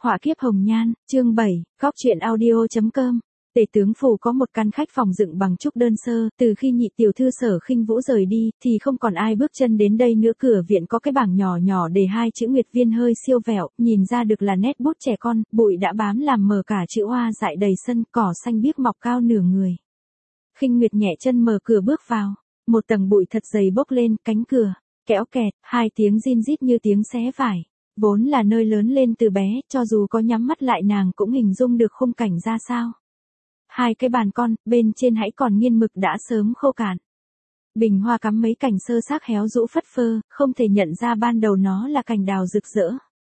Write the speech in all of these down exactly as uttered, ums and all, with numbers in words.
Họa kiếp hồng nhan, chương bảy, góc truyện audio.com. Tể tướng phủ có một căn khách phòng dựng bằng trúc đơn sơ, từ khi nhị tiểu thư Sở Khinh Vũ rời đi, thì không còn ai bước chân đến đây nữa. Cửa viện có cái bảng nhỏ nhỏ để hai chữ Nguyệt Viên hơi siêu vẹo, nhìn ra được là nét bút trẻ con, bụi đã bám làm mờ cả chữ hoa dại đầy sân, cỏ xanh biếc mọc cao nửa người. Khinh Nguyệt nhẹ chân mở cửa bước vào, một tầng bụi thật dày bốc lên, cánh cửa kéo kẹt, hai tiếng rin rít như tiếng xé vải. Vốn là nơi lớn lên từ bé, cho dù có nhắm mắt lại nàng cũng hình dung được khung cảnh ra sao. Hai cái bàn con, bên trên hãy còn nghiên mực đã sớm khô cạn. Bình hoa cắm mấy cành sơ xác héo rũ phất phơ, không thể nhận ra ban đầu nó là cành đào rực rỡ.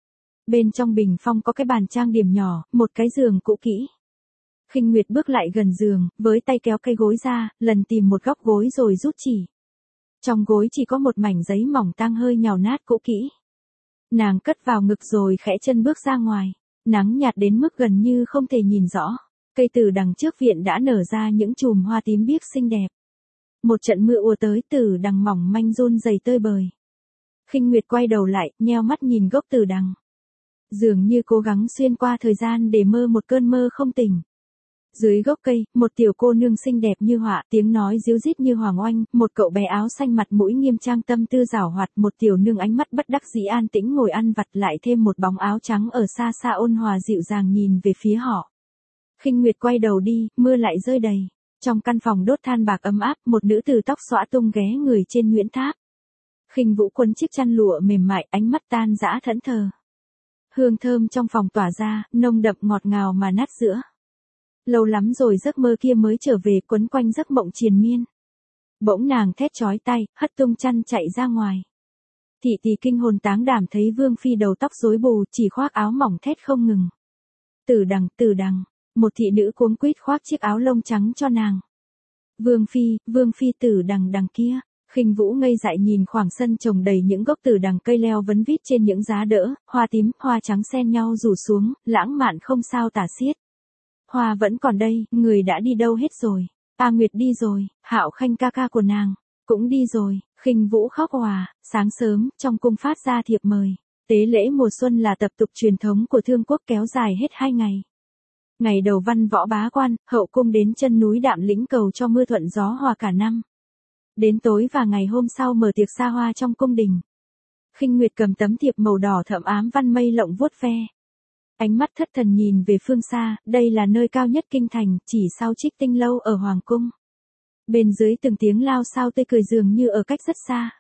Bên trong bình phong có cái bàn trang điểm nhỏ, một cái giường cũ kỹ. Khinh Nguyệt bước lại gần giường, với tay kéo cây gối ra, lần tìm một góc gối rồi rút chỉ. Trong gối chỉ có một mảnh giấy mỏng tang hơi nhàu nát cũ kỹ. Nàng cất vào ngực rồi khẽ chân bước ra ngoài. Nắng nhạt đến mức gần như không thể nhìn rõ. Cây từ đằng trước viện đã nở ra những chùm hoa tím biếc xinh đẹp. Một trận mưa ùa tới, từ đằng mỏng manh run rẩy tơi bời. Khinh Nguyệt quay đầu lại, nheo mắt nhìn gốc từ đằng. Dường như cố gắng xuyên qua thời gian để mơ một cơn mơ không tỉnh. Dưới gốc cây, một tiểu cô nương xinh đẹp như họa, tiếng nói ríu rít như hoàng oanh, một cậu bé áo xanh mặt mũi nghiêm trang tâm tư giảo hoạt, một tiểu nương ánh mắt bất đắc dĩ an tĩnh ngồi ăn vặt, lại thêm một bóng áo trắng ở xa xa ôn hòa dịu dàng nhìn về phía họ. Khinh Nguyệt quay đầu đi, mưa lại rơi đầy. Trong căn phòng đốt than bạc ấm áp, một nữ tử tóc xõa tung ghé người trên Nguyễn Tháp. Khinh Vũ quấn chiếc chăn lụa mềm mại, ánh mắt tan dã thẫn thờ. Hương thơm trong phòng tỏa ra, nồng đậm ngọt ngào mà nát giữa. Lâu lắm rồi giấc mơ kia mới trở về, quấn quanh giấc mộng triền miên. Bỗng nàng thét chói tai, hất tung chăn chạy ra ngoài. Thị tỳ kinh hồn táng đảm thấy Vương Phi đầu tóc rối bù, chỉ khoác áo mỏng thét không ngừng. Tử đằng, tử đằng, một thị nữ cuống quýt khoác chiếc áo lông trắng cho nàng. Vương Phi, Vương Phi tử đằng đằng kia. Khinh Vũ ngây dại nhìn khoảng sân trồng đầy những gốc tử đằng, cây leo vấn vít trên những giá đỡ, hoa tím, hoa trắng xen nhau rủ xuống, lãng mạn không sao tả xiết. Hoa vẫn còn đây, người đã đi đâu hết rồi? A Nguyệt đi rồi, Hạo Khanh ca ca của nàng cũng đi rồi. Khinh Vũ khóc òa. Sáng sớm, trong cung phát ra thiệp mời. Tế lễ mùa xuân là tập tục truyền thống của Thương Quốc kéo dài hết hai ngày. Ngày đầu văn võ bá quan, hậu cung đến chân núi Đạm Lĩnh cầu cho mưa thuận gió hòa cả năm. Đến tối và ngày hôm sau mở tiệc xa hoa trong cung đình. Khinh Nguyệt cầm tấm thiệp màu đỏ thẫm ám văn mây lộng vuốt ve. Ánh mắt thất thần nhìn về phương xa, đây là nơi cao nhất kinh thành, chỉ sau Trích Tinh lâu ở Hoàng cung. Bên dưới từng tiếng lao sao tươi cười dường như ở cách rất xa.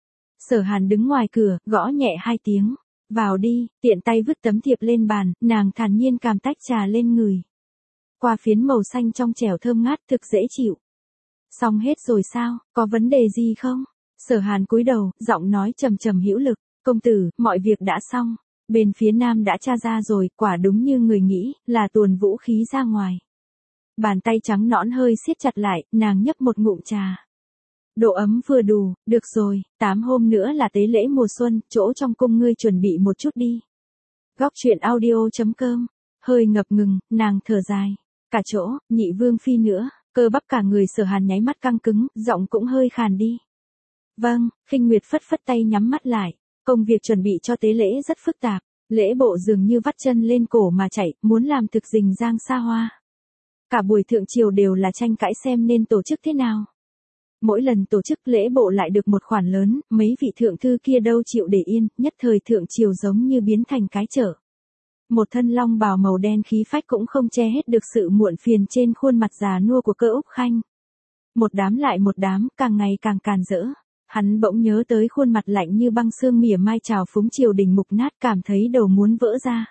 Sở Hàn đứng ngoài cửa, gõ nhẹ hai tiếng. Vào đi, tiện tay vứt tấm thiệp lên bàn, nàng thản nhiên càm tách trà lên người. Qua phiến màu xanh trong trẻo thơm ngát, thực dễ chịu. Xong hết rồi sao, có vấn đề gì không? Sở Hàn cúi đầu, giọng nói trầm trầm hữu lực. Công tử, mọi việc đã xong. Bên phía nam đã tra ra rồi, quả đúng như người nghĩ, là tuồn vũ khí ra ngoài. Bàn tay trắng nõn hơi siết chặt lại, nàng nhấp một ngụm trà. Độ ấm vừa đủ, được rồi, tám hôm nữa là tế lễ mùa xuân, chỗ trong cung ngươi chuẩn bị một chút đi. Góc truyện audio.com. Hơi ngập ngừng, nàng thở dài. Cả chỗ, nhị Vương Phi nữa, cơ bắp cả người Sở Hàn nháy mắt căng cứng, giọng cũng hơi khàn đi. Vâng, Khinh Nguyệt phất phất tay nhắm mắt lại. Công việc chuẩn bị cho tế lễ rất phức tạp, lễ bộ dường như vắt chân lên cổ mà chạy, muốn làm thực rình rang xa hoa. Cả buổi thượng triều đều là tranh cãi xem nên tổ chức thế nào. Mỗi lần tổ chức lễ bộ lại được một khoản lớn, mấy vị thượng thư kia đâu chịu để yên, nhất thời thượng triều giống như biến thành cái chợ. Một thân long bào màu đen khí phách cũng không che hết được sự muộn phiền trên khuôn mặt già nua của Cơ Úc Khanh. Một đám lại một đám, càng ngày càng càn rỡ. Hắn bỗng nhớ tới khuôn mặt lạnh như băng sương mỉa mai trào phúng triều đình mục nát, cảm thấy đầu muốn vỡ ra.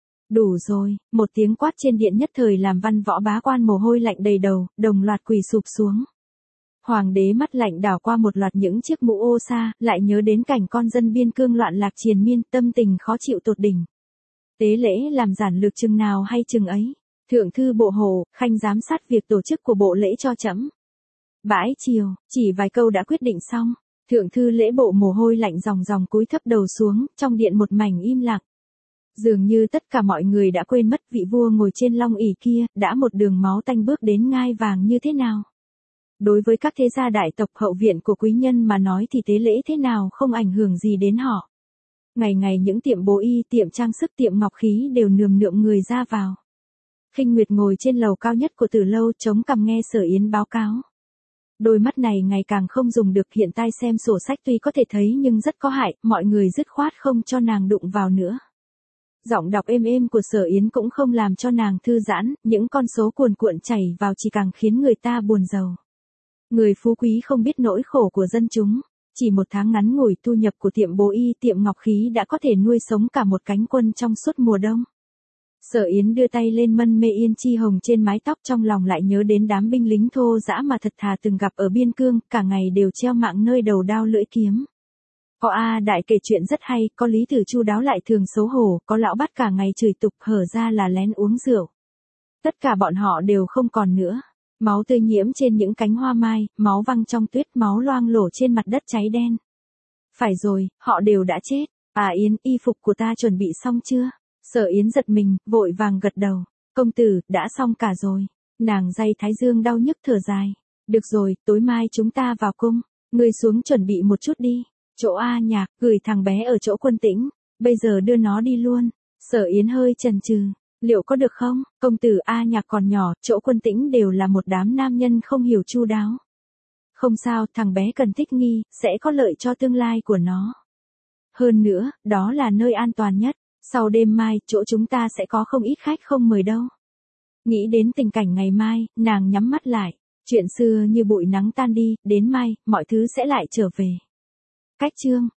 Đủ rồi, một tiếng quát trên điện nhất thời làm văn võ bá quan mồ hôi lạnh đầy đầu, đồng loạt quỳ sụp xuống. Hoàng đế mắt lạnh đảo qua một loạt những chiếc mũ ô sa, lại nhớ đến cảnh con dân biên cương loạn lạc triền miên, tâm tình khó chịu tột đỉnh. Tế lễ làm giản lược chừng nào hay chừng ấy. Thượng thư bộ Hồ, Khanh giám sát việc tổ chức của bộ lễ cho trẫm. Bãi chiều, chỉ vài câu đã quyết định xong. Thượng thư lễ bộ mồ hôi lạnh ròng ròng cúi thấp đầu xuống, trong điện một mảnh im lặng. Dường như tất cả mọi người đã quên mất vị vua ngồi trên long ỷ kia, đã một đường máu tanh bước đến ngai vàng như thế nào. Đối với các thế gia đại tộc hậu viện của quý nhân mà nói thì tế lễ thế nào không ảnh hưởng gì đến họ. Ngày ngày những tiệm bố y, tiệm trang sức, tiệm ngọc khí đều nườm nượp người ra vào. Khinh Nguyệt ngồi trên lầu cao nhất của Tử lâu chống cằm nghe Sở Yến báo cáo. Đôi mắt này ngày càng không dùng được, hiện tại xem sổ sách tuy có thể thấy nhưng rất có hại, mọi người dứt khoát không cho nàng đụng vào nữa. Giọng đọc êm êm của Sở Yến cũng không làm cho nàng thư giãn, những con số cuồn cuộn chảy vào chỉ càng khiến người ta buồn rầu. Người phú quý không biết nỗi khổ của dân chúng, chỉ một tháng ngắn ngủi thu nhập của tiệm bố y, tiệm ngọc khí đã có thể nuôi sống cả một cánh quân trong suốt mùa đông. Sở Yến đưa tay lên mân mê yên chi hồng trên mái tóc, trong lòng lại nhớ đến đám binh lính thô dã mà thật thà từng gặp ở biên cương, cả ngày đều treo mạng nơi đầu đao lưỡi kiếm. Có A Đại kể chuyện rất hay, có Lý Tử chu đáo lại thường xấu hổ, có lão Bát cả ngày chửi tục hở ra là lén uống rượu. Tất cả bọn họ đều không còn nữa. Máu tươi nhiễm trên những cánh hoa mai, máu văng trong tuyết, máu loang lổ trên mặt đất cháy đen. Phải rồi, họ đều đã chết. À Yến, y phục của ta chuẩn bị xong chưa? Sở Yến giật mình, vội vàng gật đầu. Công tử, đã xong cả rồi. Nàng day thái dương đau nhức thở dài. Được rồi, tối mai chúng ta vào cung. Ngươi xuống chuẩn bị một chút đi. Chỗ A Nhạc, gửi thằng bé ở chỗ Quân Tĩnh. Bây giờ đưa nó đi luôn. Sở Yến hơi chần chừ. Liệu có được không? Công tử A Nhạc còn nhỏ, chỗ Quân Tĩnh đều là một đám nam nhân không hiểu chu đáo. Không sao, thằng bé cần thích nghi, sẽ có lợi cho tương lai của nó. Hơn nữa, đó là nơi an toàn nhất. Sau đêm mai, chỗ chúng ta sẽ có không ít khách không mời đâu. Nghĩ đến tình cảnh ngày mai, nàng nhắm mắt lại. Chuyện xưa như bụi nắng tan đi, đến mai, mọi thứ sẽ lại trở về. Cách chương